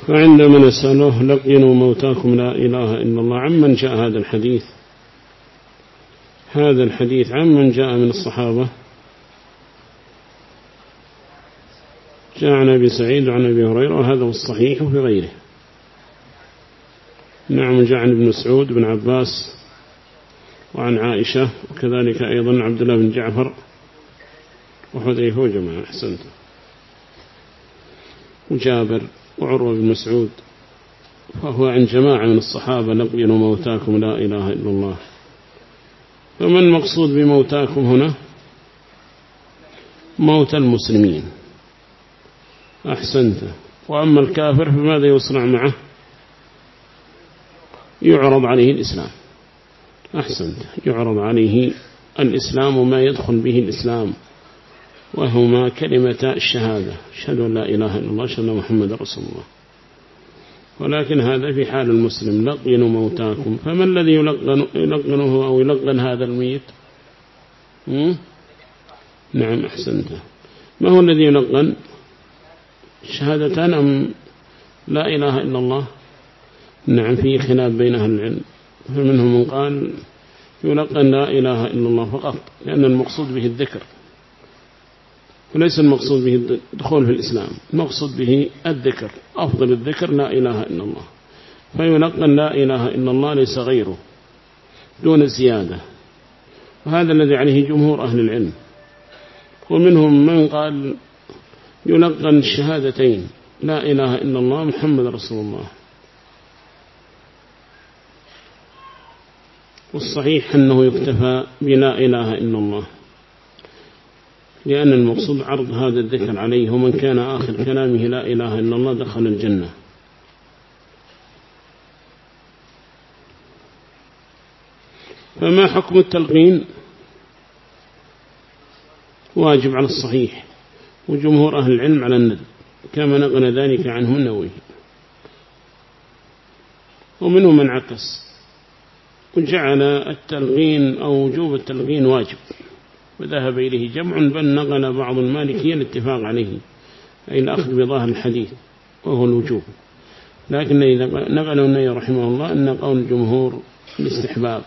فعندما نسأله لقنوا موتاكم لا إله إلا الله، عمن جاء هذا الحديث؟ هذا الحديث عمن جاء من الصحابة؟ جاء عن أبي سعيد وعن أبي هريرة، وهذا هو الصحيح في غيره. نعم، جاء عن ابن مسعود بن عباس وعن عائشة، وكذلك أيضا عبد الله بن جعفر وحذيفة وجماعة. أحسنت. وجابر وعروة بن مسعود، فهو عن جماعة من الصحابة لقنوا موتاكم لا إله إلا الله. فما المقصود بموتاكم هنا؟ موت المسلمين. أحسنت. وأما الكافر فماذا يصنع معه؟ يعرض عليه الإسلام. أحسنت. يعرض عليه الإسلام وما يدخل به الإسلام، وهما كلمة الشهادة، أشهد أن لا إله إلا الله، أشهد أن محمد رسول الله. ولكن هذا في حال المسلم، لقنوا موتاكم. فما الذي يلقنه أو يلقن هذا الميت؟ نعم، أحسنت. ما هو الذي يلقن؟ شهادتان أم لا إله إلا الله؟ نعم، في خلاف بين أهل العلم، فمنهم من قال يلقن لا إله إلا الله فقط، لأن المقصود به الذكر، وليس المقصود به الدخول في الإسلام، المقصود به الذكر، أفضل الذكر لا إله إلا الله، فيلقن لا إله إلا الله ليس غيره دون زيادة. وهذا الذي عليه جمهور أهل العلم. ومنهم من قال يلقن الشهادتين، لا إله إلا الله محمد رسول الله. والصحيح أنه يكتفى بلا إله إلا الله، لأن المقصود عرض هذا الذكر عليه، ومن كان آخر كلامه لا إله إلا الله دخل الجنة. فما حكم التلقين؟ واجب على الصحيح، وجمهور أهل العلم على الندب، كما نقل ذلك عنه النووي. ومنهم من عكس وجعل التلقين أو وجوب التلقين واجب، وذهب إليه جمع، بل نقل بعض المالكية الاتفاق عليه، أي الأخذ بظاهر الحديث وهو الوجوب. لكن إذا نقل النووي رحمه الله أن قول الجمهور الاستحباب،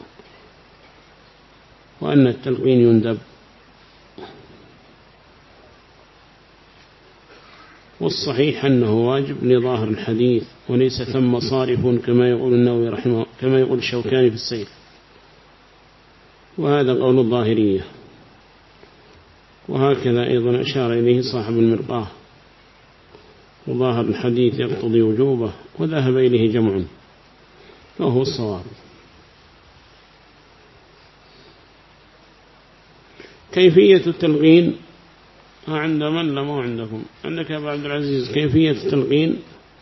وأن التلقين يندب. والصحيح أنه واجب لظاهر الحديث، وليس ثم صارف كما يقول النووي رحمه، كما يقول الشوكاني في السيف، وهذا قول الظاهرية. وهكذا أيضا أشار إليه صاحب المرقاة، وظاهر الحديث يقتضي وجوبه، وذهب إليه جمع، وهو الصواب. كيفية التلقين عند من لم عندكم؟ عندك يا أبو عبد العزيز كيفية التلقين؟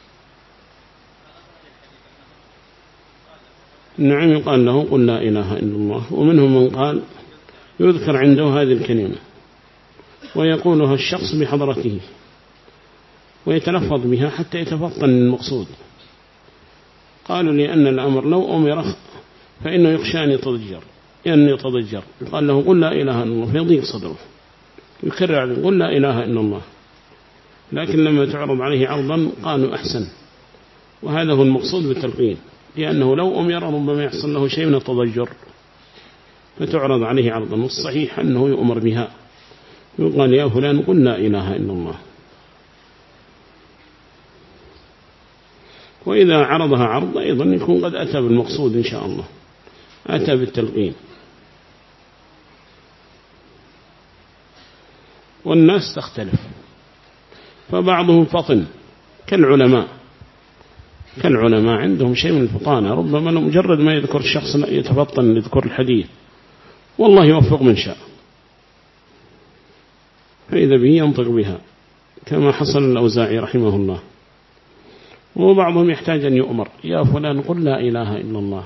نعم، يقال له قل لا إله إلا الله. ومنهم من قال يذكر عنده هذه الكلمة ويقولها الشخص بحضرته ويتلفظ بها حتى يتفطن المقصود. قالوا لأن الأمر لو أمر فإنه يخشى أن يتضجر، يقال له قل لا إله إلا الله فيضيق صدره، يكرر عليه قل لا إله إلا الله. لكن لما تعرض عليه عرضا قالوا أحسن، وهذا هو المقصود بالتلقين، لأنه لو أمر ربما يحصل له شيء من التضجر، فتعرض عليه عرضا. والصحيح أنه يؤمر بها، يقال يا فلان قل لا إله إلا الله. وإذا عرضها عرض أيضا يكون قد أتى بالمقصود إن شاء الله، أتى بالتلقين. والناس تختلف، فبعضهم فطن كالعلماء عندهم شيء من الفطانة، ربما مجرد ما يذكر الشخص يتفطن يذكر الحديث، والله يوفق من شاء، فإذا به ينطق بها كما حصل الأوزاعي رحمه الله. وبعضهم يحتاج أن يؤمر يا فلان قل لا إله إلا الله،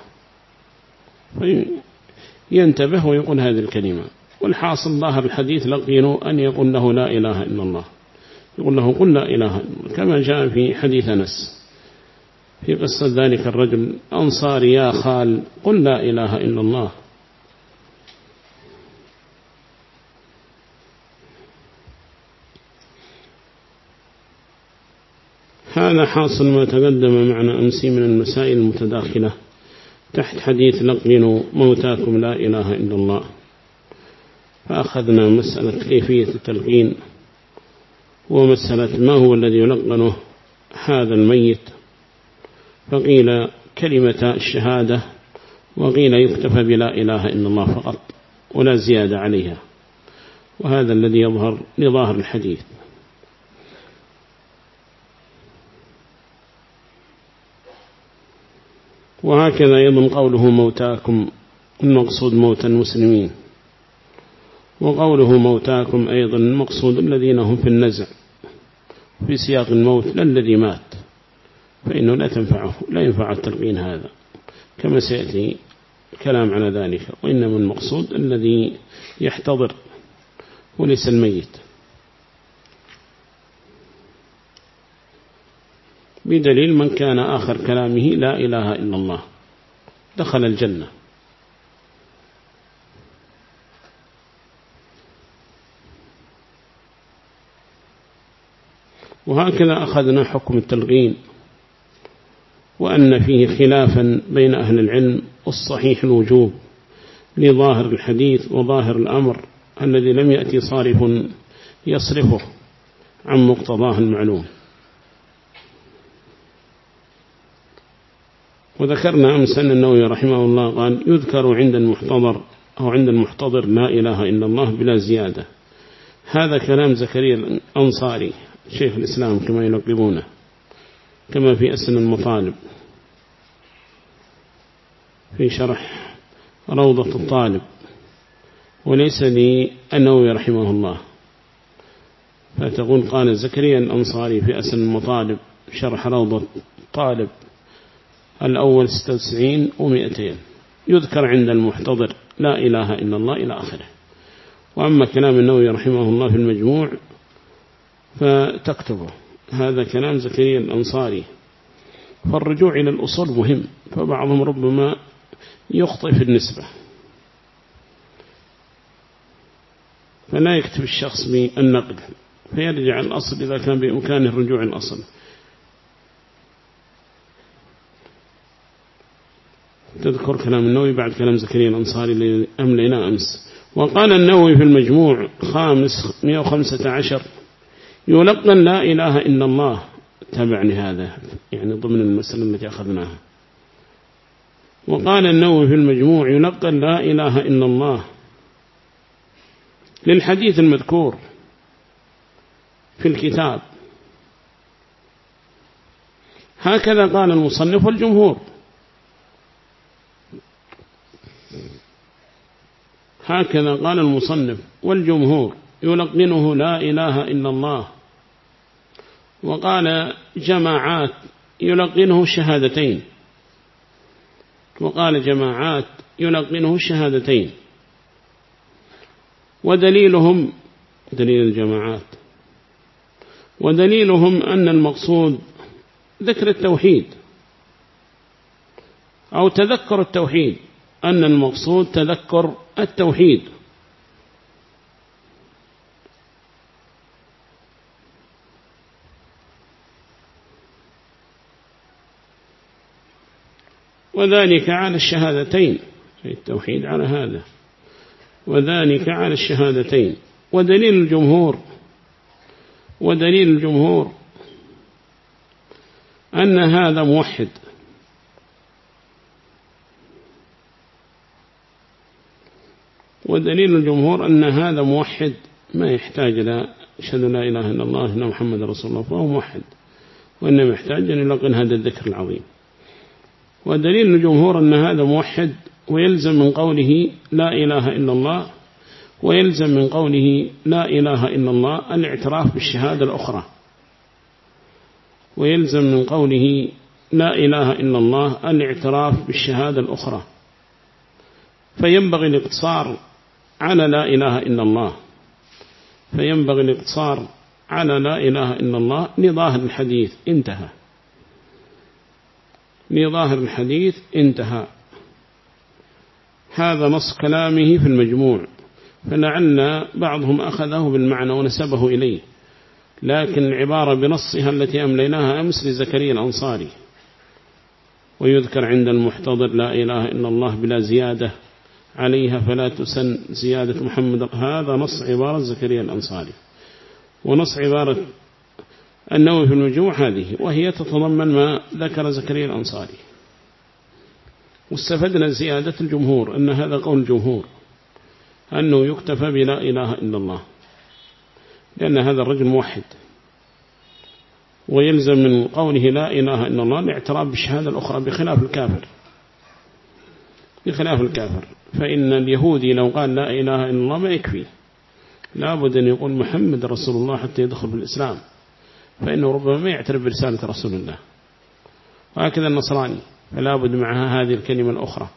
فينتبه ويقول هذه الكلمة. والحاصل ظاهر الحديث لقينوا أن يقول له لا إله إلا الله، يقول له قل لا إله إلا الله، كما جاء في حديث أنس في قصة ذلك الرجل أنصاري يا خال قل لا إله إلا الله. هذا حاصل ما تقدم معنا أمسي من المسائل المتداخلة تحت حديث لقنوا موتاكم لا إله إلا الله. فأخذنا مسألة كيفية التلقين ومسألة ما هو الذي يلقنه هذا الميت، فقيل كلمة الشهادة وقيل يكتفى بلا إله إلا الله فقط ولا زيادة عليها، وهذا الذي يظهر لظاهر الحديث. وهكذا أيضا قوله موتاكم المقصود موت المسلمين، وقوله موتاكم أيضا المقصود الذين هم في النزع في سياق الموت لا الذي مات، فإنه لا ينفع التلقين هذا كما سيأتي كلام على ذلك، وإنما المقصود الذي يحتضر وليس الميت، بدليل من كان آخر كلامه لا إله إلا الله دخل الجنة. وهكذا أخذنا حكم التلقين، وأن فيه خلافا بين أهل العلم، والصحيح الوجوب لظاهر الحديث وظاهر الأمر الذي لم يأتي صارف يصرفه عن مقتضاه المعلوم. وذكرنا أمس أن النووي رحمه الله قال يذكر عند المحتضر أو عند المحتضر لا إله إلا الله بلا زيادة. هذا كلام زكريا الأنصاري شيخ الإسلام كما يلقبونه، كما في أسن المطالب في شرح روضة الطالب، وليس للنووي رحمه الله. فتقول قال زكريا الأنصاري في أسن المطالب شرح روضة الطالب الأول 96 و200 يذكر عند المحتضر لا إله إلا الله إلى آخره. وأما كلام النووي رحمه الله في المجموع فتكتبه، هذا كلام زكريا الأنصاري. فالرجوع إلى الأصول مهم، فبعضهم ربما يخطئ في النسبة، فلا يكتب الشخص بالنقد، فيرجع الأصل إذا كان بإمكانه الرجوع الأصل. تذكر كلام النووي بعد كلام زكريا الأنصاري اللي أملينا أمس. وقال النووي في المجموع 115 يلقن لا إله إلا الله، تابعني هذا يعني ضمن المسألة التي أخذناها. وقال النووي في المجموع يلقن لا إله إلا الله للحديث المذكور في الكتاب، هكذا قال المصنف والجمهور، هكذا قال المصنف والجمهور يلقنه لا إله إلا الله. وقال جماعات يلقنه الشهادتين، وقال جماعات يلقنه الشهادتين. ودليلهم دليل الجماعات ودليلهم أن المقصود ذكر التوحيد أو تذكر التوحيد، أن المقصود تذكر التوحيد. وذلك على الشهادتين، التوحيد على هذا، وذلك على الشهادتين. ودليل الجمهور أن هذا موحد، ودليل الجمهور أن هذا موحد ما يحتاج إلى أشهد لا إله إلا الله أن محمد رسول الله، فهو موحد، وإنما يحتاج أن يلقن هذا الذكر العظيم. ودليل الجمهور أن هذا موحد، ويلزم من قوله لا إله إلا الله، ويلزم من قوله لا إله إلا الله الاعتراف بالشهادة الأخرى، ويلزم من قوله لا إله إلا الله الاعتراف بالشهادة الأخرى. فينبغي الاقتصار على لا إله إلا الله، فينبغي الاقتصار على لا إله إلا الله لظاهر الحديث انتهى، لظاهر الحديث انتهى. هذا نص كلامه في المجموع، فلعل بعضهم أخذه بالمعنى ونسبه إليه، لكن العبارة بنصها التي أمليناها أمس لزكريا الأنصاري، ويذكر عند المحتضر لا إله إلا الله بلا زيادة عليها فلا تسن زيادة محمد. هذا نص عبارة زكريا الأنصاري، ونص عبارة النووي في المجموع هذه، وهي تتضمن ما ذكر زكريا الأنصاري. واستفدنا زيادة الجمهور أن هذا قول الجمهور أنه يكتفى بلا إله إلا الله، لأن هذا الرجل موحد، ويلزم من قوله لا إله إلا الله الاعتراف بالشهادة الأخرى بخلاف الكافر. بخلاف الكافر، فإن اليهودي لو قال لا إله إلا الله ما يكفي، لابد أن يقول محمد رسول الله حتى يدخل في الإسلام، فإنه ربما ما يعترف برسالة رسول الله. وهكذا النصراني فلابد معها هذه الكلمة الأخرى،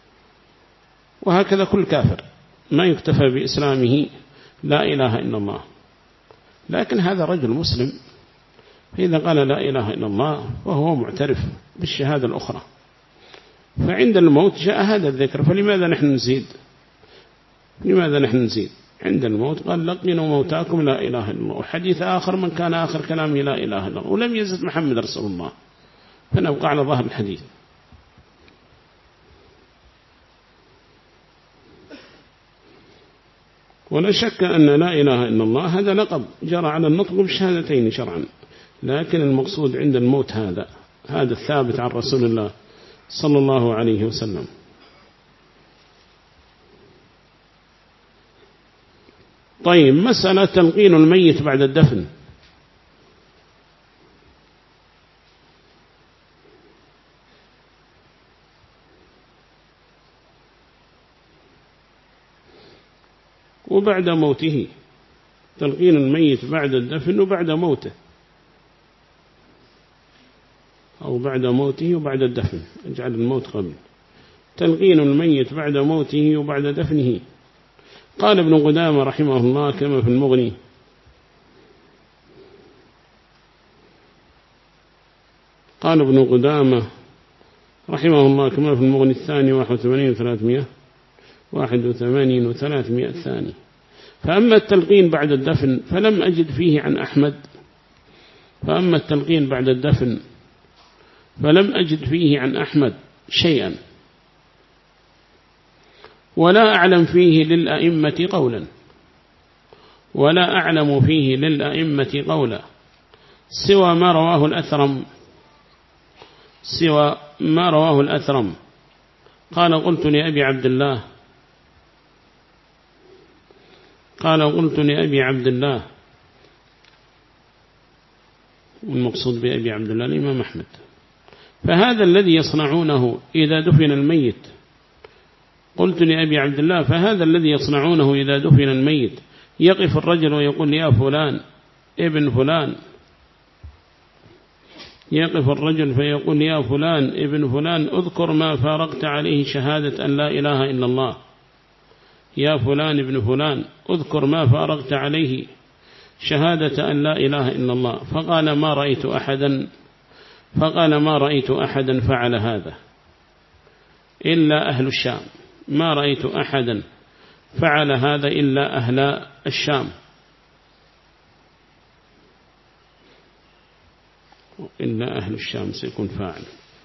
وهكذا كل كافر ما يكتفى بإسلامه لا إله إلا الله. لكن هذا رجل مسلم، فإذا قال لا إله إلا الله وهو معترف بالشهادة الأخرى، فعند الموت جاء هذا الذكر، فلماذا نحن نزيد؟ لماذا نحن نزيد؟ عند الموت قال لقنوا موتاكم لا إله إلا الله، وحديث آخر من كان آخر كلامه لا إله إلا الله، ولم يزد محمد رسول الله، فنبقى على ظاهر الحديث. ولا شك أن لا إله إلا الله هذا لقب جرى على النطق بالشهادتين شرعا، لكن المقصود عند الموت هذا الثابت عن رسول الله صلى الله عليه وسلم. طيب، مسألة تلقين الميت بعد الدفن. وبعد موته، تلقين الميت بعد الدفن وبعد موته، أو بعد موته وبعد الدفن، اجعل الموت قبل. تلقين الميت بعد موته وبعد دفنه. قال ابن قدامة رحمه الله كما في المغني: قال ابن قدامة رحمه الله كما في المغني الثاني 81 و300 الثاني. فأما التلقين بعد الدفن فلم أجد فيه عن أحمد، فأما التلقين بعد الدفن فلم أجد فيه عن أحمد شيئا، ولا أعلم فيه للأئمة قولا، ولا أعلم فيه للأئمة قولا سوى ما رواه الأثرم. قال قلت لأبي عبد الله، والمقصود بأبي عبد الله الإمام أحمد: فهذا الذي يصنعونه إذا دفن الميت. قلت لأبي عبد الله: فهذا الذي يصنعونه إذا دفن الميت، يقف الرجل ويقول يا فلان ابن فلان، يقف الرجل فيقول يا فلان ابن فلان اذكر ما فارقت عليه شهادة أن لا إله إلا الله، يا فلان ابن فلان اذكر ما فارقت عليه شهادة أن لا إله إلا الله. فقال ما رأيت أحدا فعل هذا إلا أهل الشام، ما رأيت أحدا فعل هذا إلا أهل الشام. إلا أهل الشام سيكون فاعل،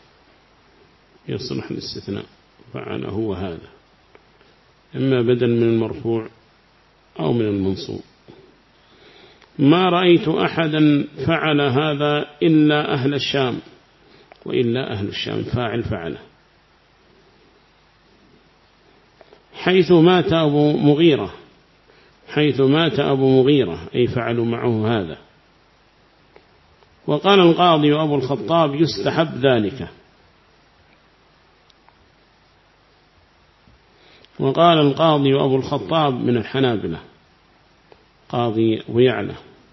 يصلح الاستثناء، فعل هو هذا، إما بدل من المرفوع أو من المنصوب. ما رأيت أحدا فعل هذا إلا أهل الشام، وإلا أهل الشام فاعل فعله. حيث مات أبو مغيرة أي فعلوا معه هذا. وقال القاضي وأبو الخطاب يستحب ذلك. وقال القاضي وأبو الخطاب من الحنابلة، قاضي ويعلى.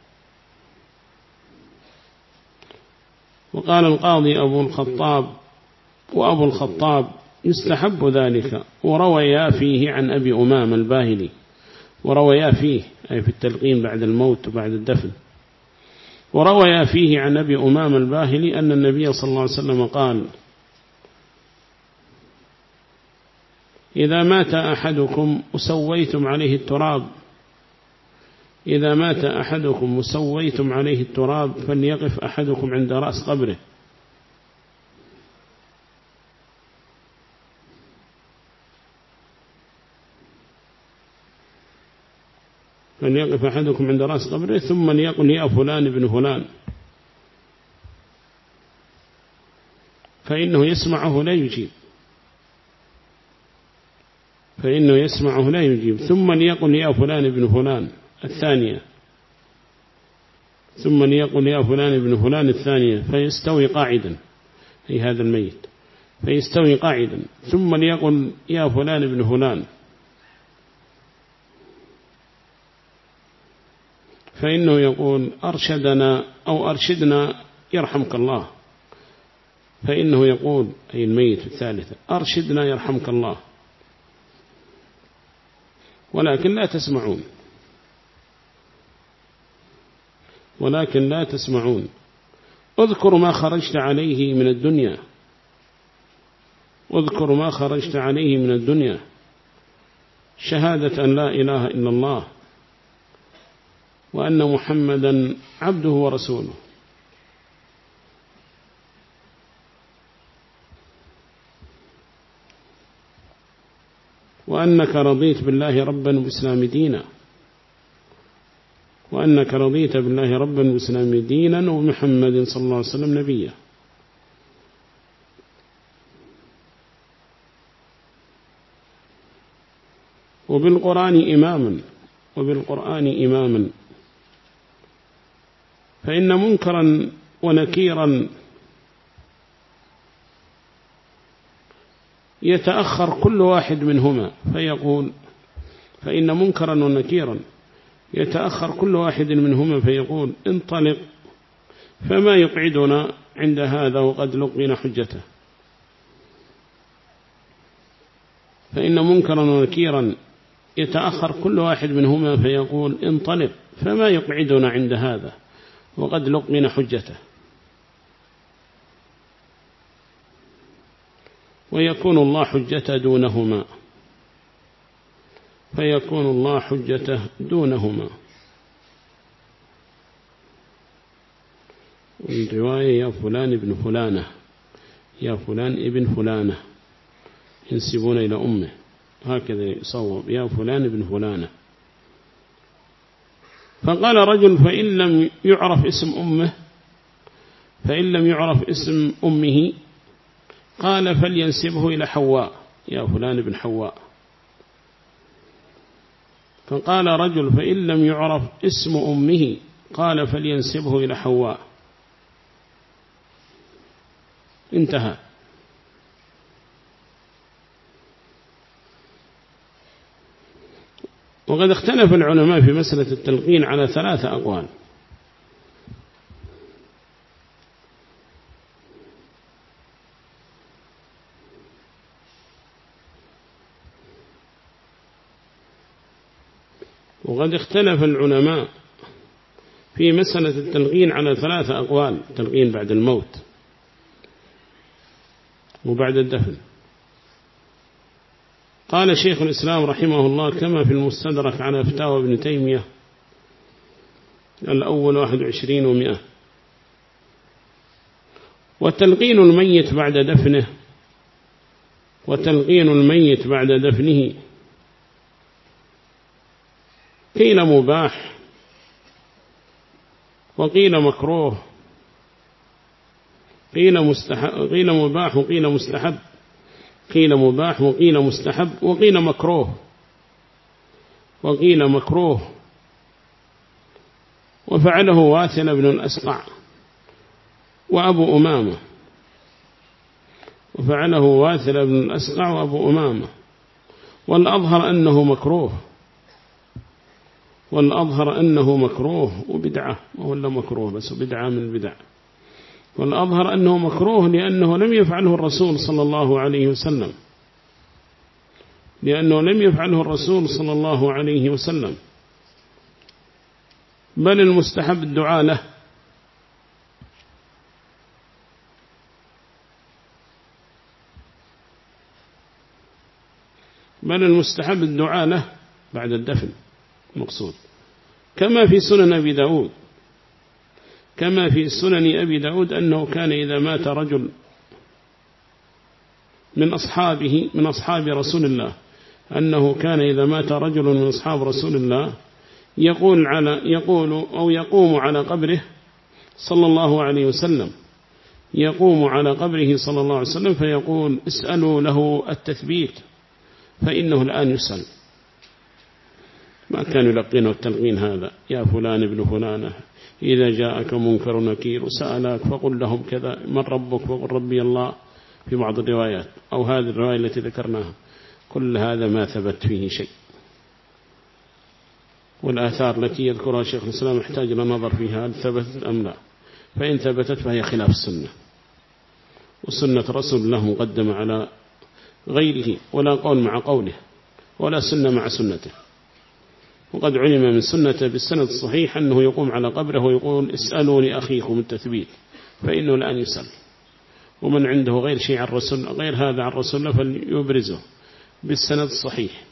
وقال القاضي وأبو الخطاب يستحب ذلك. ورويا فيه عن أبي أمام الباهلي، ورويا فيه أي في التلقين بعد الموت وبعد الدفن، ورويا فيه عن أبي أمام الباهلي أن النبي صلى الله عليه وسلم قال: إذا مات أحدكم وسويتم عليه التراب إذا مات أحدكم وسويتم عليه التراب فليقف أحدكم عند رأس قبره. فليقف أحدكم عند رأس قبره ثم ليقل يا فلان ابن فلان، فإنه يسمعه لا يجيب، فإنه يسمعه لا يجيب. ثم ليقل يا فلان ابن فلان الثانية، ثم ليقل يا فلان ابن فلان الثانية، فيستوي قاعدا، أي هذا الميت فيستوي قاعدا. ثم ليقل يا فلان ابن فلان، فإنه يقول أرشدنا أو أرشدنا يرحمك الله، فإنه يقول أي الميت الثالثة أرشدنا يرحمك الله، ولكن لا تسمعون، ولكن لا تسمعون. اذكر ما خرجت عليه من الدنيا، اذكر ما خرجت عليه من الدنيا، شهادة أن لا إله إلا الله وأن محمدا عبده ورسوله. وأنك رضيت بالله ربا وبالإسلام دينا، وأنك رضيت بالله ربا وبالإسلام دينا ومحمد صلى الله عليه وسلم نبيا. وبالقرآن إماما، وبالقرآن إماما، فإن منكرا ونكيرا يتأخر كل واحد منهما فيقول، فإن منكرا ونكيرا يتأخر كل واحد منهما فيقول انطلق، فما يقعدنا عند هذا وقد لقينا حجته. فإن منكرا ونكيرا يتأخر كل واحد منهما فيقول انطلق، فما يقعدنا عند هذا وقد لقينا حجته. ويكون الله حجته دونهما، فيكون الله حجته دونهما. والرواية يا فلان ابن فلانة، يا فلان ابن فلانة، ينسبون إلى أمه، هكذا يصوب يا فلان ابن فلانة. فقال رجل فإن لم يعرف اسم أمه، فإن لم يعرف اسم أمه قال فلينسبه إلى حواء، يا فلان ابن حواء. فقال رجل فإن لم يعرف اسم أمه قال فلينسبه إلى حواء. انتهى. وقد اختلف العلماء في مسألة التلقين على 3 أقوال. وقد اختلف العلماء في مسألة التلقين على 3 أقوال: التلقين بعد الموت وبعد الدفن. قال شيخ الإسلام رحمه الله كما في المستدرك على فتاوى ابن تيمية الأول 21 و100: وتلقين الميت بعد دفنه، وتلقين الميت بعد دفنه قيل مباح وقيل مكروه، قيل مباح وقيل مستحب، قيل مباح وقيل مستحب وقيل مكروه، وقيل مكروه. وفعله واثل بن الأسقع وأبو أمامة، وفعله واثل بن الأسقع وأبو أمامة. والأظهر أنه مكروه، والأظهر أنه مكروه وبدعة، ولا مكروه بس بدعة من البدع. والأظهر أنه مكروه لأنه لم يفعله الرسول صلى الله عليه وسلم، لأنه لم يفعله الرسول صلى الله عليه وسلم، بل المستحب الدعاء له. بل المستحب الدعاء له بعد الدفن مقصود. كما في سنن أبي داود، كما في سنن أبي داود أنه كان إذا مات رجل من أصحاب رسول الله، أنه كان إذا مات رجل من أصحاب رسول الله يقوم على قبره صلى الله عليه وسلم، يقوم على قبره صلى الله عليه وسلم فيقول اسألوا له التثبيت فإنه الآن يسأل. ما كان يلقينه التلقين هذا: يا فلان ابن فلانة إذا جاءك منكر نكير وسألك فقل لهم كذا، من ربك؟ فقل ربي الله، في بعض الروايات أو هذه الرواية التي ذكرناها. كل هذا ما ثبت فيه شيء، والآثار التي يذكرها شيخ الإسلام يحتاج إلى نظر فيها هل ثبتت أم لا، فإن ثبتت فهي خلاف السنة، وسنة رسول الله مقدمة على غيره، ولا قول مع قوله ولا سنة مع سنته. وقد علم من سنته بالسند الصحيح أنه يقوم على قبره ويقول اسألوا لأخيكم التثبيت فإنه الآن يسأل. ومن عنده غير شيء عن الرسول، غير هذا عن الرسول الله، فليبرزه بالسند الصحيح.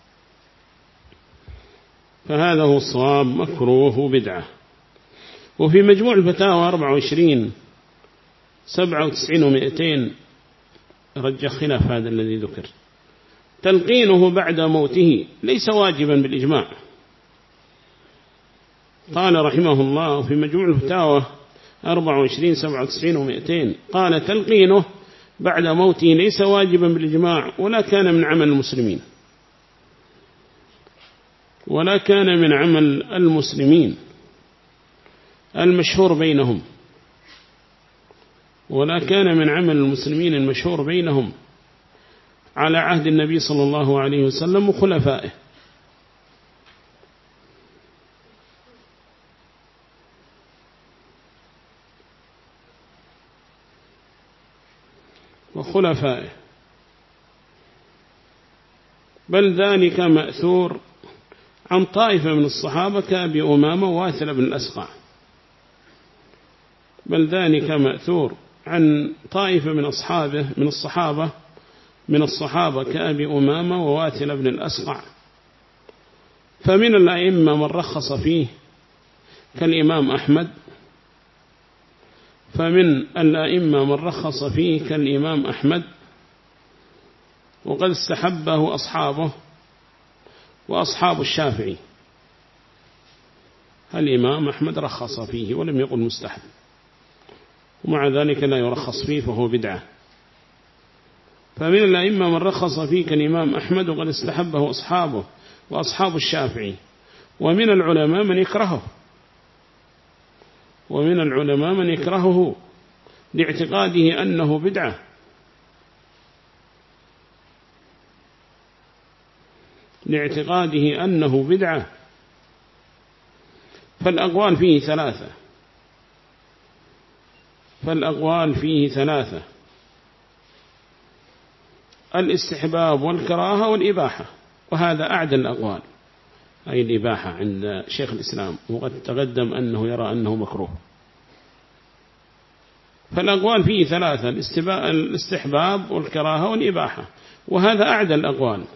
فهذا هو الصواب، مكروه وبدعة. وفي مجموع الفتاوى 24 97 و200 رجح خلاف هذا الذي ذكر. تلقينه بعد موته ليس واجبا بالإجماع. قال رحمه الله في مجموع الفتاوى 24 97 و200 قال تلقينه بعد موته ليس واجبا بالإجماع، ولا كان من عمل المسلمين، ولا كان من عمل المسلمين المشهور بينهم، ولا كان من عمل المسلمين المشهور بينهم على عهد النبي صلى الله عليه وسلم وخلفائه. بل ذلك مأثور عن طائفة من الصحابة كأبي أمامة وواثل بن الأسقع. بل ذلك مأثور عن طائفة من الصحابة كأبي أمامة وواثل بن الأسقع. فمن الأئمة من رخص فيه كالإمام أحمد، وقد استحبه أصحابه وأصحاب الشافعي. الإمام أحمد رخص فيه ولم يقل مستحب، ومع ذلك لا يرخص فيه فهو بدعة. فمن الأئمة من رخص فيه كالإمام أحمد وقد استحبه أصحابه وأصحاب الشافعي. ومن العلماء من يكرهه لاعتقاده أنه بدعة. فالأقوال فيه ثلاثة: الاستحباب والكراهة والإباحة. وهذا أعدل الأقوال، أي الإباحة عند شيخ الإسلام، وقد تقدم أنه يرى أنه مكروه. فالأقوال فيه ثلاثة: الاستحباب والكراهة والإباحة، وهذا أعدل الأقوال.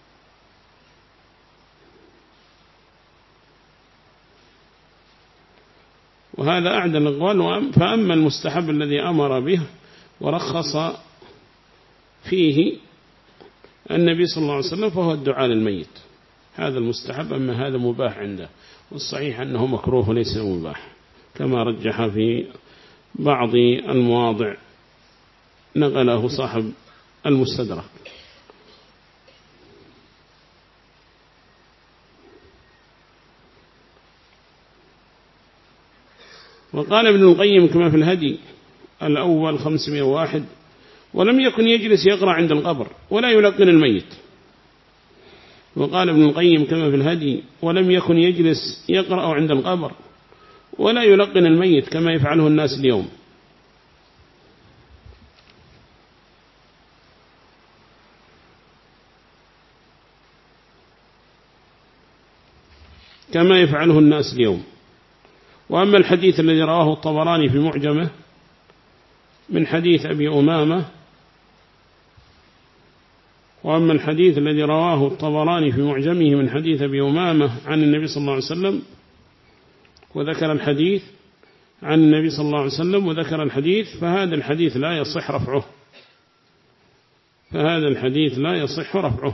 فأما المستحب الذي أمر به ورخص فيه النبي صلى الله عليه وسلم فهو الدعاء للميت، هذا المستحب. أما هذا مباح عنده، والصحيح أنه مكروه وليس مباح، كما رجح في بعض المواضع نقله صاحب المستدرك. وقال ابن القيم كما في الهدي الأول 501: ولم يكن يجلس يقرأ عند القبر ولا يلقن الميت. وقال ابن القيم كما في الهدي: ولم يكن يجلس يقرأ عند القبر ولا يلقن الميت كما يفعله الناس اليوم. وأما الحديث الذي رواه الطبراني في معجمه من حديث أبي أمامة عن النبي صلى الله عليه وسلم وذكر الحديث عن النبي صلى الله عليه وسلم وذكر الحديث، فهذا الحديث لا يصح رفعه، فهذا الحديث لا يصح رفعه.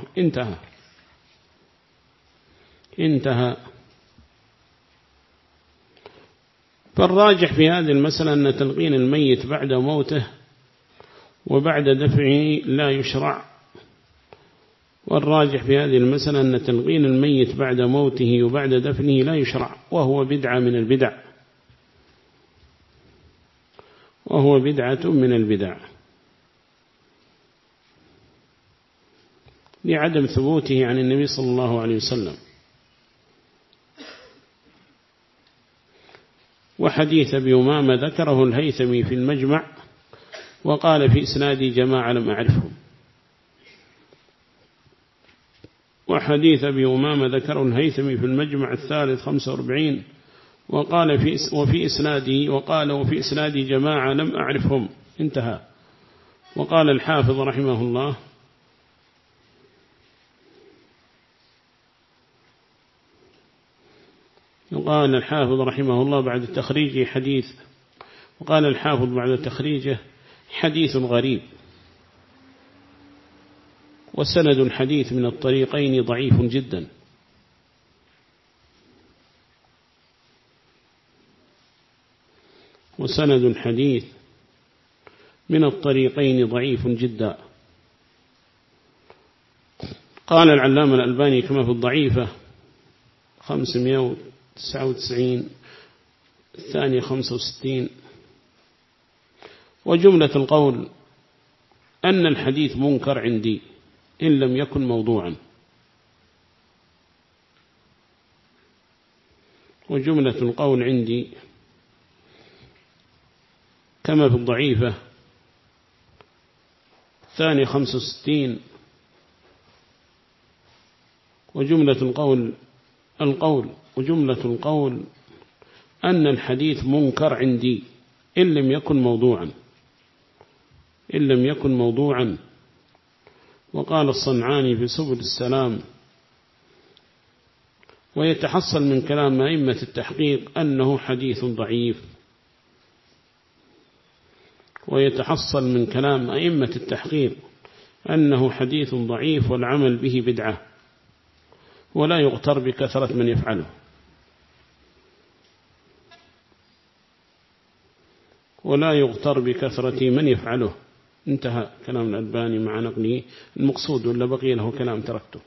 انتهى. فالراجح في هذه المسألة أن تلقين الميت بعد موته وبعد دفعه لا يشرع. والراجح في هذه المسألة أن تلقين الميت بعد موته وبعد دفنه لا يشرع، وهو بدعة من البدع، وهو بدعة من البدع لعدم ثبوته عن النبي صلى الله عليه وسلم. وحديث أبي أمامة ذكره الهيثمي في المجمع وقال في إسنادي جماعة لم أعرفهم. وحديث أبي أمامة ذكره الهيثمي في المجمع الثالث 45 وقال وفي إسنادي جماعة لم أعرفهم. انتهى. وقال الحافظ رحمه الله بعد تخريجه حديث، وقال الحافظ بعد تخريجه حديث غريب، وسند الحديث من الطريقين ضعيف جدا. وسند الحديث من الطريقين ضعيف جدا. قال العلامة الألباني كما في الضعيفة 599 الثانية 65. وجملة القول أن الحديث منكر عندي إن لم يكن موضوعا. وجملة القول عندي كما في الضعيفة الثانية 65. وجملة القول أن الحديث منكر عندي إن لم يكن موضوعا. وقال الصنعاني في سبل السلام ويتحصل من كلام أئمة التحقيق أنه حديث ضعيف. والعمل به بدعة ولا يغتر بكثرة من يفعله. انتهى كلام الألباني مع نقله المقصود، ولا بقي له كلام تركته.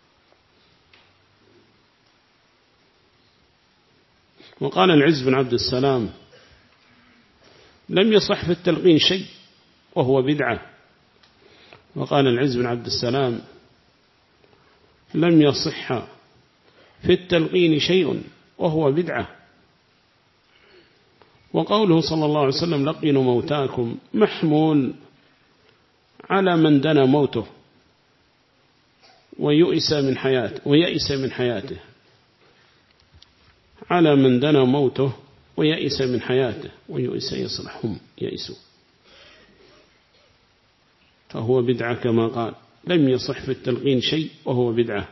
وقال العز بن عبد السلام لم يصح في التلقين شيء وهو بدعة. وقال العز بن عبد السلام لم يصح في التلقين شيء وهو بدعة. وقوله صلى الله عليه وسلم لقنوا موتاكم محمول على من دنا موته ويئس من حياته، على من دنا موته ويئس من حياته. ويئس يصلحهم يئسوا، فهو بدعة كما قال. لم يصح في التلقين شيء وهو بدعة.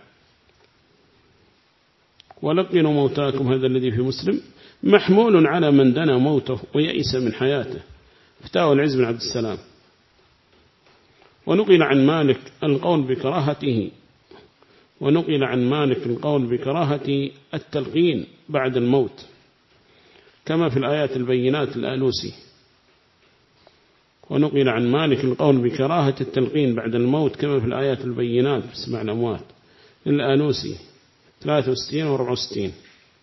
ولقنوا موتاكم هذا الذي في مسلم محمول على من دنا موته ويئس من حياته، فتاوى العز بن عبد السلام. ونقل عن مالك القول بكراهة التلقين بعد الموت كما في الآيات البينات الآلوسي. ونقل عن مالك القول بكراهة التلقين بعد الموت كما في الآيات البينات في سماع الأموات الآلوسي 63 و 64.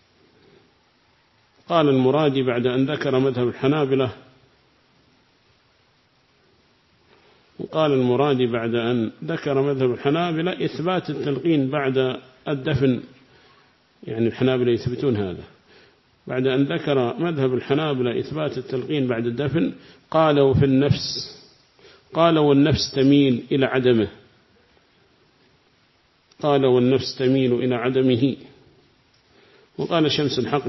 قال المرادي بعد أن ذكر مذهب الحنابلة إثبات التلقين بعد الدفن، يعني الحنابلة يثبتون هذا. بعد أن ذكر مذهب الحنابلة إثبات التلقين بعد الدفن قال والنفس تميل إلى عدمه. وقال شمس الحق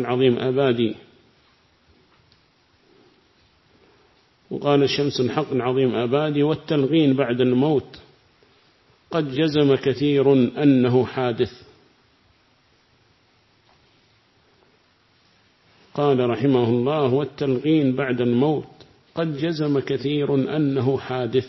العظيم أبادي والتلقين بعد الموت قد جزم كثير أنه حادث. قال رحمه الله: والتلقين بعد الموت قد جزم كثير أنه حادث.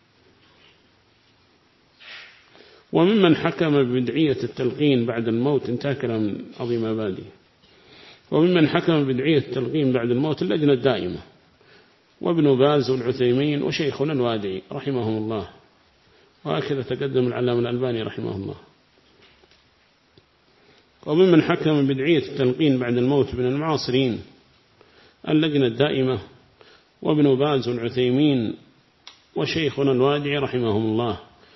وممن حكم ببدعية التلقين بعد الموت، انتهى كلام عظيم أبادي، وممن حكم ببدعية التلقين بعد الموت اللجنة الدائمة وابن باز والعثيمين وشيخنا الوادعي رحمهم الله، وهكذا تقدم العلامة الألباني رحمه الله. وممن حكم بدعية التلقين بعد الموت من المعاصرين اللجنة الدائمة وابن باز والعثيمين وشيخنا الوادعي رحمهم الله.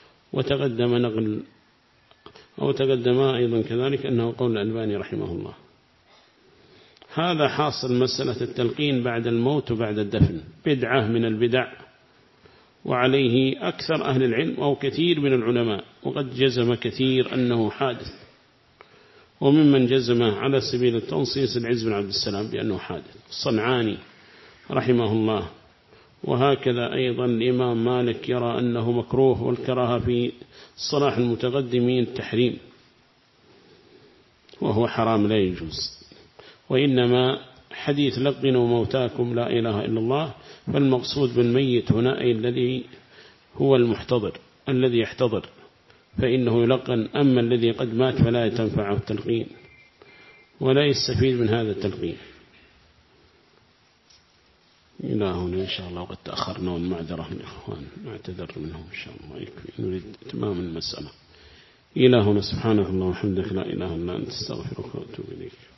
وتقدم أيضا كذلك أنه قول الألباني رحمه الله. هذا حاصل مسألة التلقين بعد الموت وبعد الدفن، بدعة من البدع، وعليه أكثر أهل العلم أو كثير من العلماء، وقد جزم كثير أنه حادث. وممن جزم على سبيل التنصيص العز بن عبد السلام بأنه حادث، الصنعاني رحمه الله. وهكذا أيضا الإمام مالك يرى أنه مكروه، والكراهة في الصلاح المتقدمين تحريم، وهو حرام لا يجوز. وإنما حديث لقنوا موتاكم لا إله إلا الله، فالمقصود بالميت هنا أي الذي هو المحتضر، الذي يحتضر فإنه يلقن، أما الذي قد مات فلا تنفعه التلقين ولا يستفيد من هذا التلقين. إلى هنا إن شاء الله، وقد تأخرنا والمعذرة من الإخوان، نعتذر منهم إن شاء الله، يكفي نريد تمام المسألة. إلى هنا، سبحانك اللهم وبحمدك لا إله إلا أنت، استغفرك وأتوب إليك.